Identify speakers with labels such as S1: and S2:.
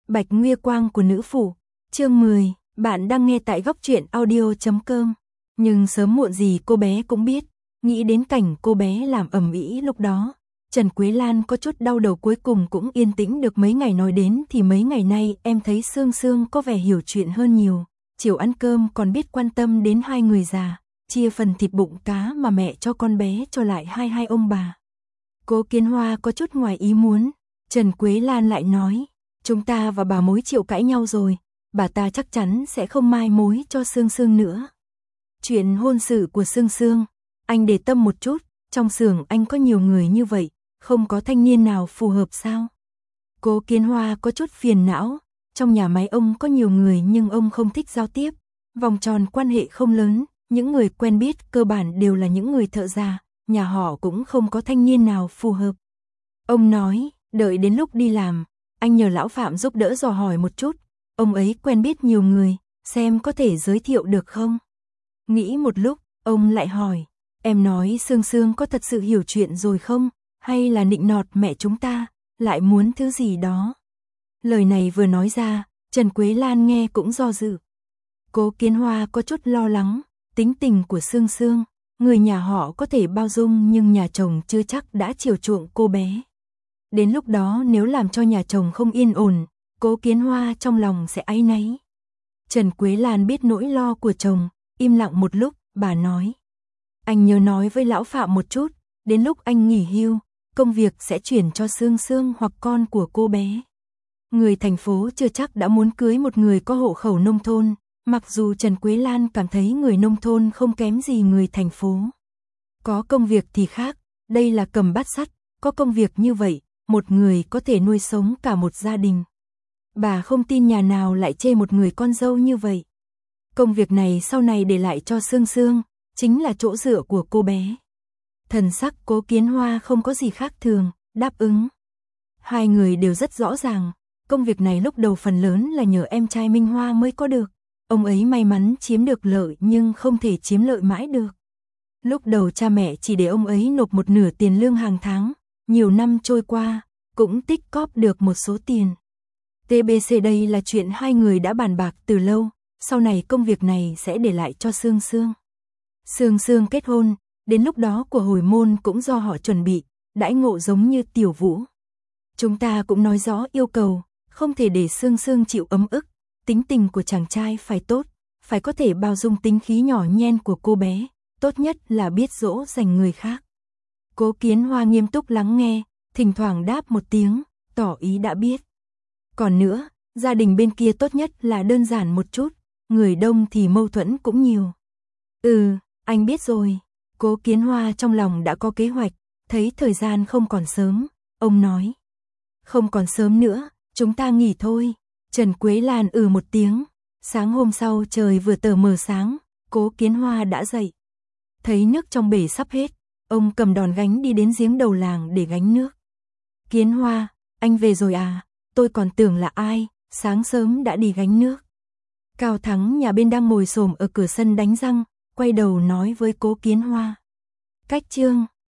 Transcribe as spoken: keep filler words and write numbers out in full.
S1: Bạch Nguy Quang của nữ phủ, chương mười, bạn đang nghe tại góc truyện audio chấm com. Nhưng sớm muộn gì cô bé cũng biết, nghĩ đến cảnh cô bé làm ầm ĩ lúc đó. Trần Quế Lan có chút đau đầu, cuối cùng cũng yên tĩnh được mấy ngày. Nói đến thì mấy ngày nay em thấy Sương Sương có vẻ hiểu chuyện hơn nhiều, chiều ăn cơm còn biết quan tâm đến hai người già, chia phần thịt bụng cá mà mẹ cho con bé cho lại hai hai ông bà. Cố Kiến Hoa có chút ngoài ý muốn, Trần Quế Lan lại nói, chúng ta và bà mối Triệu cãi nhau rồi, bà ta chắc chắn sẽ không mai mối cho Sương Sương nữa. Chuyện hôn sự của Sương Sương, anh để tâm một chút, trong xưởng anh có nhiều người như vậy, không có thanh niên nào phù hợp sao? Cố Kiến Hoa có chút phiền não, trong nhà máy ông có nhiều người nhưng ông không thích giao tiếp, vòng tròn quan hệ không lớn, những người quen biết cơ bản đều là những người thợ già, nhà họ cũng không có thanh niên nào phù hợp. Ông nói, đợi đến lúc đi làm, anh nhờ lão Phạm giúp đỡ dò hỏi một chút, ông ấy quen biết nhiều người, xem có thể giới thiệu được không? Nghĩ một lúc, ông lại hỏi, em nói Sương Sương có thật sự hiểu chuyện rồi không? Hay là nịnh nọt mẹ chúng ta, lại muốn thứ gì đó? Lời này vừa nói ra, Trần Quế Lan nghe cũng do dự. Cố Kiến Hoa có chút lo lắng, tính tình của Sương Sương, người nhà họ có thể bao dung nhưng nhà chồng chưa chắc đã chiều chuộng cô bé. Đến lúc đó nếu làm cho nhà chồng không yên ổn, Cố Kiến Hoa trong lòng sẽ áy náy. Trần Quế Lan biết nỗi lo của chồng, im lặng một lúc, bà nói. Anh nhớ nói với lão Phạm một chút, đến lúc anh nghỉ hưu, công việc sẽ chuyển cho Sương Sương hoặc con của cô bé. Người thành phố chưa chắc đã muốn cưới một người có hộ khẩu nông thôn, mặc dù Trần Quế Lan cảm thấy người nông thôn không kém gì người thành phố. Có công việc thì khác, đây là cầm bát sắt, có công việc như vậy, một người có thể nuôi sống cả một gia đình. Bà không tin nhà nào lại chê một người con dâu như vậy. Công việc này sau này để lại cho Sương Sương, chính là chỗ dựa của cô bé. Thần sắc Cố Kiến Hoa không có gì khác thường, đáp ứng. Hai người đều rất rõ ràng, công việc này lúc đầu phần lớn là nhờ em trai Minh Hoa mới có được. Ông ấy may mắn chiếm được lợi nhưng không thể chiếm lợi mãi được. Lúc đầu cha mẹ chỉ để ông ấy nộp một nửa tiền lương hàng tháng, nhiều năm trôi qua, cũng tích cóp được một số tiền. tê bê xê đây là chuyện hai người đã bàn bạc từ lâu, sau này công việc này sẽ để lại cho Sương Sương. Sương Sương kết hôn, đến lúc đó của hồi môn cũng do họ chuẩn bị, đãi ngộ giống như Tiểu Vũ. Chúng ta cũng nói rõ yêu cầu, không thể để Sương Sương chịu ấm ức, tính tình của chàng trai phải tốt, phải có thể bao dung tính khí nhỏ nhen của cô bé, tốt nhất là biết dỗ dành người khác. Cố Kiến Hoa nghiêm túc lắng nghe, thỉnh thoảng đáp một tiếng, tỏ ý đã biết. Còn nữa, gia đình bên kia tốt nhất là đơn giản một chút, người đông thì mâu thuẫn cũng nhiều. Ừ, anh biết rồi. Cố Kiến Hoa trong lòng đã có kế hoạch, thấy thời gian không còn sớm, ông nói. Không còn sớm nữa, chúng ta nghỉ thôi. Trần Quế Lan ừ một tiếng, sáng hôm sau trời vừa tờ mờ sáng, Cố Kiến Hoa đã dậy. Thấy nước trong bể sắp hết, ông cầm đòn gánh đi đến giếng đầu làng để gánh nước. Kiến Hoa, anh về rồi à? Tôi còn tưởng là ai, sáng sớm đã đi gánh nước. Cao Thắng nhà bên đang ngồi xổm ở cửa sân đánh răng, quay đầu nói với Cố Kiến Hoa. Cách chương